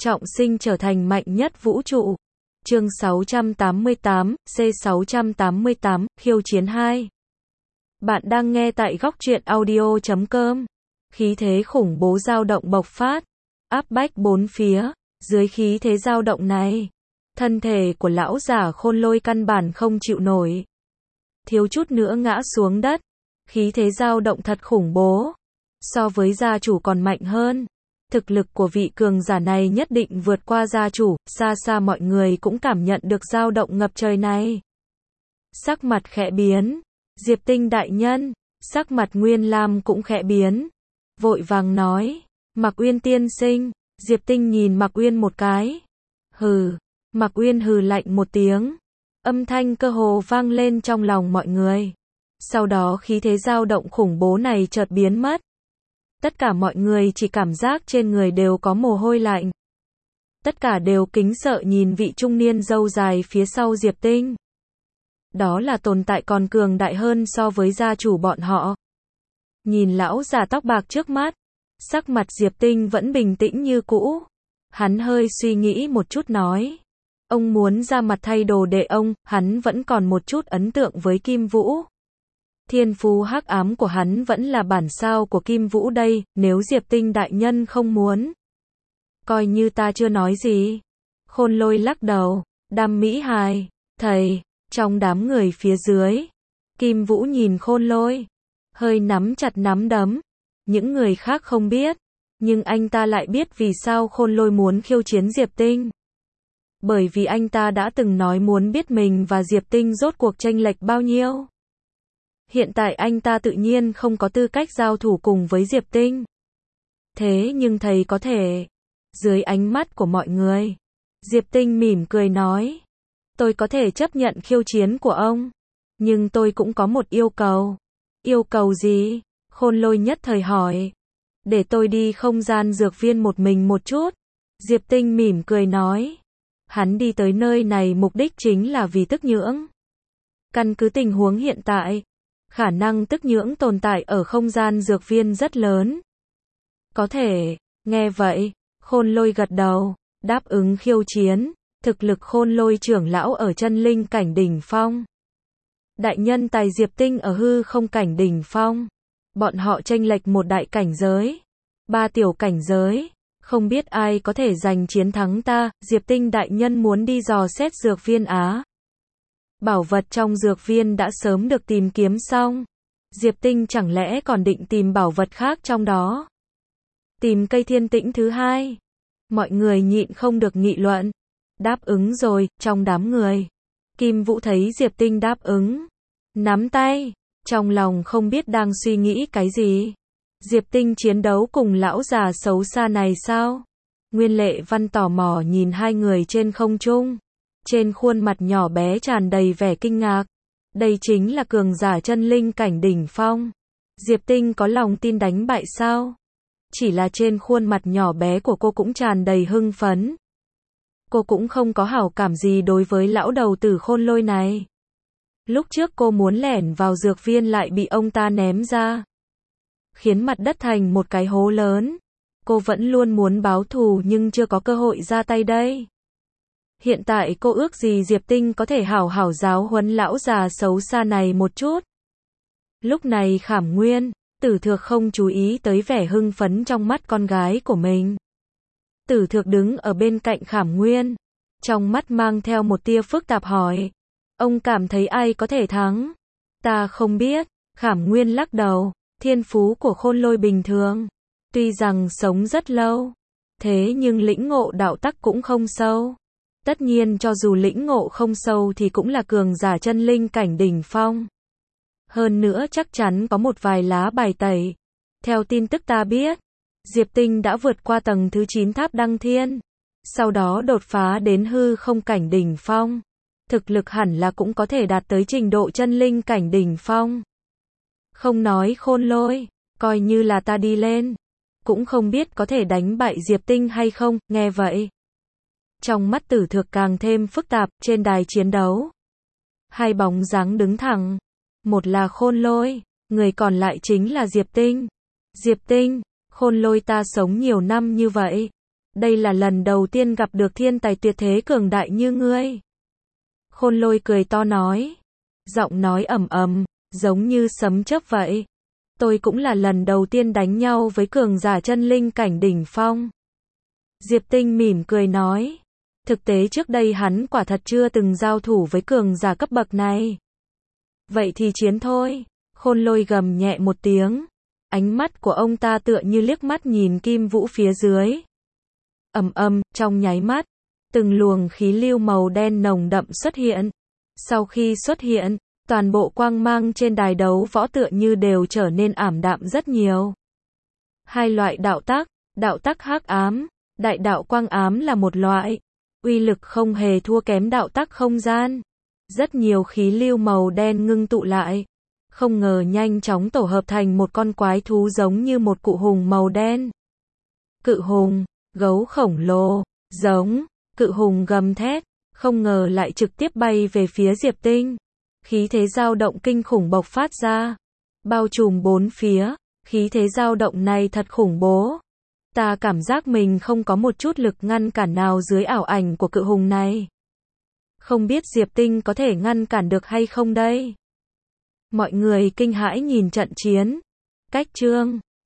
trọng sinh trở thành mạnh nhất vũ trụ. Chương 688, C688, khiêu chiến 2. Bạn đang nghe tại góc truyện audio.com. Khí thế khủng bố dao động bộc phát, áp bách bốn phía. Dưới khí thế dao động này, thân thể của lão giả Khôn Lôi căn bản không chịu nổi, thiếu chút nữa ngã xuống đất. Khí thế dao động thật khủng bố, so với gia chủ còn mạnh hơn. Thực lực của vị cường giả này nhất định vượt qua gia chủ, xa xa mọi người cũng cảm nhận được dao động ngập trời này. Sắc mặt khẽ biến, Diệp Tinh đại nhân, sắc mặt Nguyên Lam cũng khẽ biến, vội vàng nói, Mạc Uyên tiên sinh. Diệp Tinh nhìn Mạc Uyên một cái. Hừ, Mạc Uyên hừ lạnh một tiếng. Âm thanh cơ hồ vang lên trong lòng mọi người. Sau đó khí thế dao động khủng bố này chợt biến mất. Tất cả mọi người chỉ cảm giác trên người đều có mồ hôi lạnh. Tất cả đều kính sợ nhìn vị trung niên râu dài phía sau Diệp Tinh. Đó là tồn tại còn cường đại hơn so với gia chủ bọn họ. Nhìn lão già tóc bạc trước mắt, sắc mặt Diệp Tinh vẫn bình tĩnh như cũ. Hắn hơi suy nghĩ một chút nói. Ông muốn ra mặt thay đồ để ông, hắn vẫn còn một chút ấn tượng với Kim Vũ. Thiên phú hắc ám của hắn vẫn là bản sao của Kim Vũ đây, nếu Diệp Tinh đại nhân không muốn, coi như ta chưa nói gì. Khôn Lôi lắc đầu, Đam Mỹ Hài, thầy, trong đám người phía dưới. Kim Vũ nhìn Khôn Lôi, hơi nắm chặt nắm đấm. Những người khác không biết, nhưng anh ta lại biết vì sao Khôn Lôi muốn khiêu chiến Diệp Tinh. Bởi vì anh ta đã từng nói muốn biết mình và Diệp Tinh rốt cuộc chênh lệch bao nhiêu. Hiện tại anh ta tự nhiên không có tư cách giao thủ cùng với Diệp Tinh. Thế nhưng thầy có thể. Dưới ánh mắt của mọi người, Diệp Tinh mỉm cười nói. Tôi có thể chấp nhận khiêu chiến của ông. Nhưng tôi cũng có một yêu cầu. Yêu cầu gì? Khôn Lôi nhất thời hỏi. Để tôi đi không gian dược viên một mình một chút. Diệp Tinh mỉm cười nói. Hắn đi tới nơi này mục đích chính là vì tức nhưỡng. Căn cứ tình huống hiện tại, khả năng tức nhưỡng tồn tại ở không gian dược viên rất lớn. Có thể, nghe vậy, Khôn Lôi gật đầu, đáp ứng khiêu chiến. Thực lực Khôn Lôi trưởng lão ở chân linh cảnh đỉnh phong. Đại nhân tài Diệp Tinh ở hư không cảnh đỉnh phong. Bọn họ chênh lệch một đại cảnh giới, 3 tiểu cảnh giới, không biết ai có thể giành chiến thắng ta. Diệp Tinh đại nhân muốn đi dò xét dược viên á. Bảo vật trong dược viên đã sớm được tìm kiếm xong. Diệp Tinh chẳng lẽ còn định tìm bảo vật khác trong đó? Tìm cây thiên tĩnh thứ hai. Mọi người nhịn không được nghị luận. Đáp ứng rồi, trong đám người. Kim Vũ thấy Diệp Tinh đáp ứng, nắm tay, trong lòng không biết đang suy nghĩ cái gì. Diệp Tinh chiến đấu cùng lão già xấu xa này sao? Nguyên Lệ Văn tò mò nhìn hai người trên không trung. Trên khuôn mặt nhỏ bé tràn đầy vẻ kinh ngạc. Đây chính là cường giả chân linh cảnh đỉnh phong. Diệp Tinh có lòng tin đánh bại sao? Chỉ là trên khuôn mặt nhỏ bé của cô cũng tràn đầy hưng phấn. Cô cũng không có hảo cảm gì đối với lão đầu tử Khôn Lôi này. Lúc trước cô muốn lẻn vào dược viên lại bị ông ta ném ra, khiến mặt đất thành một cái hố lớn. Cô vẫn luôn muốn báo thù nhưng chưa có cơ hội ra tay đây. Hiện tại cô ước gì Diệp Tinh có thể hảo hảo giáo huấn lão già xấu xa này một chút. Lúc này Khảm Nguyên, Tử Thược không chú ý tới vẻ hưng phấn trong mắt con gái của mình. Tử Thược đứng ở bên cạnh Khảm Nguyên, trong mắt mang theo một tia phức tạp hỏi. Ông cảm thấy ai có thể thắng? Ta không biết. Khảm Nguyên lắc đầu. Thiên phú của Khôn Lôi bình thường. Tuy rằng sống rất lâu, thế nhưng lĩnh ngộ đạo tắc cũng không sâu. Tất nhiên cho dù lĩnh ngộ không sâu thì cũng là cường giả chân linh cảnh đỉnh phong. Hơn nữa chắc chắn có một vài lá bài tẩy. Theo tin tức ta biết, Diệp Tinh đã vượt qua tầng thứ 9 tháp Đăng Thiên. Sau đó đột phá đến hư không cảnh đỉnh phong. Thực lực hẳn là cũng có thể đạt tới trình độ chân linh cảnh đỉnh phong. Không nói Khôn Lôi, coi như là ta đi lên, cũng không biết có thể đánh bại Diệp Tinh hay không. Nghe vậy, trong mắt Tử Thược càng thêm phức tạp. Trên đài chiến đấu, hai bóng dáng đứng thẳng. Một là Khôn Lôi, người còn lại chính là Diệp Tinh. Diệp Tinh, Khôn Lôi ta sống nhiều năm như vậy, Đây là lần đầu tiên gặp được thiên tài tuyệt thế cường đại như ngươi. Khôn Lôi cười to nói. Giọng nói ầm ầm, giống như sấm chớp vậy. Tôi cũng là lần đầu tiên đánh nhau với cường giả chân linh cảnh đỉnh phong. Diệp Tinh mỉm cười nói. Thực tế trước đây hắn quả thật chưa từng giao thủ với cường giả cấp bậc này. Vậy thì chiến thôi. Khôn Lôi gầm nhẹ một tiếng. Ánh mắt của ông ta tựa như liếc mắt nhìn Kim Vũ phía dưới. Ầm ầm, trong nháy mắt, từng luồng khí lưu màu đen nồng đậm xuất hiện. Sau khi xuất hiện, toàn bộ quang mang trên đài đấu võ tựa như đều trở nên ảm đạm rất nhiều. Hai loại đạo tắc hắc ám, đại đạo quang ám là một loại, uy lực không hề thua kém đạo tắc không gian. Rất nhiều khí lưu màu đen ngưng tụ lại, không ngờ nhanh chóng tổ hợp thành một con quái thú giống như một cụ hùng màu đen. Cự hùng, gấu khổng lồ, giống, cự hùng gầm thét, không ngờ lại trực tiếp bay về phía Diệp Tinh. Khí thế dao động kinh khủng bộc phát ra, bao trùm bốn phía, khí thế dao động này thật khủng bố. Ta cảm giác mình không có một chút lực ngăn cản nào dưới ảo ảnh của cự hùng này. Không biết Diệp Tinh có thể ngăn cản được hay không đây? Mọi người kinh hãi nhìn trận chiến. Cách chương